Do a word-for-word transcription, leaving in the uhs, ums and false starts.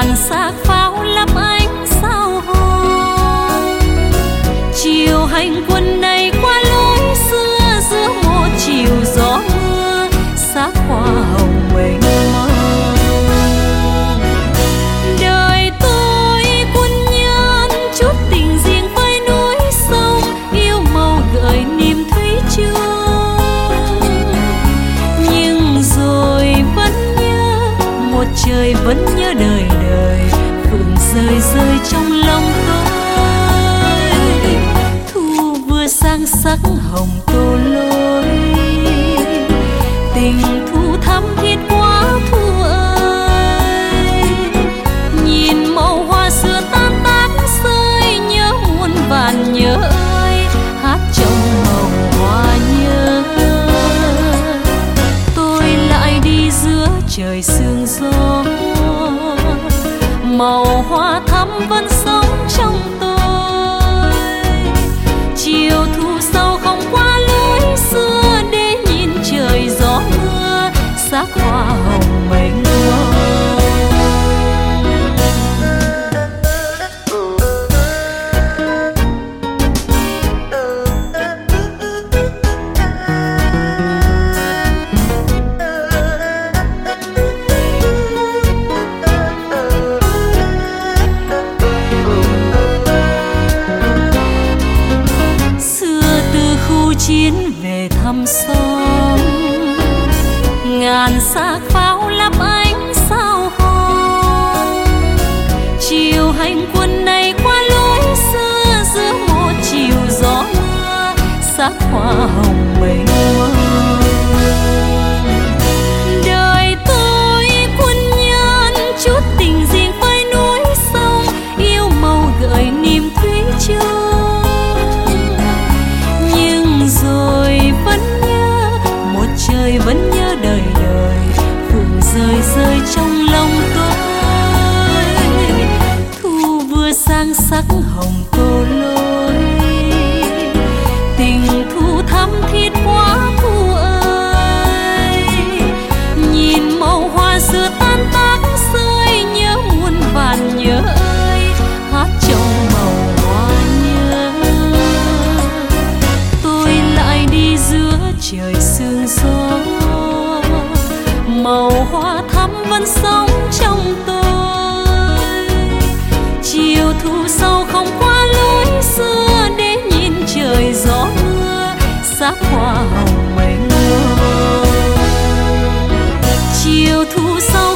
ngàn xác pháo lấp ánh sao hồng. Chiều hành quân này qua lối xưa, giữa một chiều gió mưa xác hoa hồng mênh mông. Đời tôi quân nhân chút tình riêng với núi sông, yêu màu gợi niềm thủy chung. Nhưng rồi vẫn nhớ một trời, vẫn nhớ đời đời phượng rơi rơi trong lòng tôi. Thu vừa sang sắc hồng tô lối, tình thu thắm thiết quá thu ơi. Nhìn màu hoa xưa tan tác rơi, nhớ muôn vàn nhớ ơi, hát trong màu hoa nhớ. Tôi lại đi giữa trời sương gió, màu hoa thắm vẫn sống trong tôi. Chiều thu sau không qua lối xưa, để nhìn trời gió mưa xác hoa hồng mênh mông. Chiến về thăm xóm, ngàn xác pháo lấp ánh sao hồng. Chiều hành quân này qua lối xưa, giữa một chiều gió mưa xác hoa hồng mênh mông. Đời tôi quân nhân chút tình riêng với núi sông, yêu màu gợi niềm thủy chung. Rồi vẫn nhớ một trời, vẫn nhớ đời đời phượng rơi rơi trong lòng tôi. Thu vừa sang sắc hồng tô lối, tình thu thắm thiết quá thu ơi. Nhìn màu hoa xưa tan tác rơi, nhớ muôn vàn nhớ ơi, hát trong màu hoa nhớ. Đi giữa trời sương gió, màu hoa thắm vẫn sống trong tôi. Chiều thu sau không qua lối xưa, để nhìn trời gió mưa xác hoa hồng mênh mông. Chiều thu sau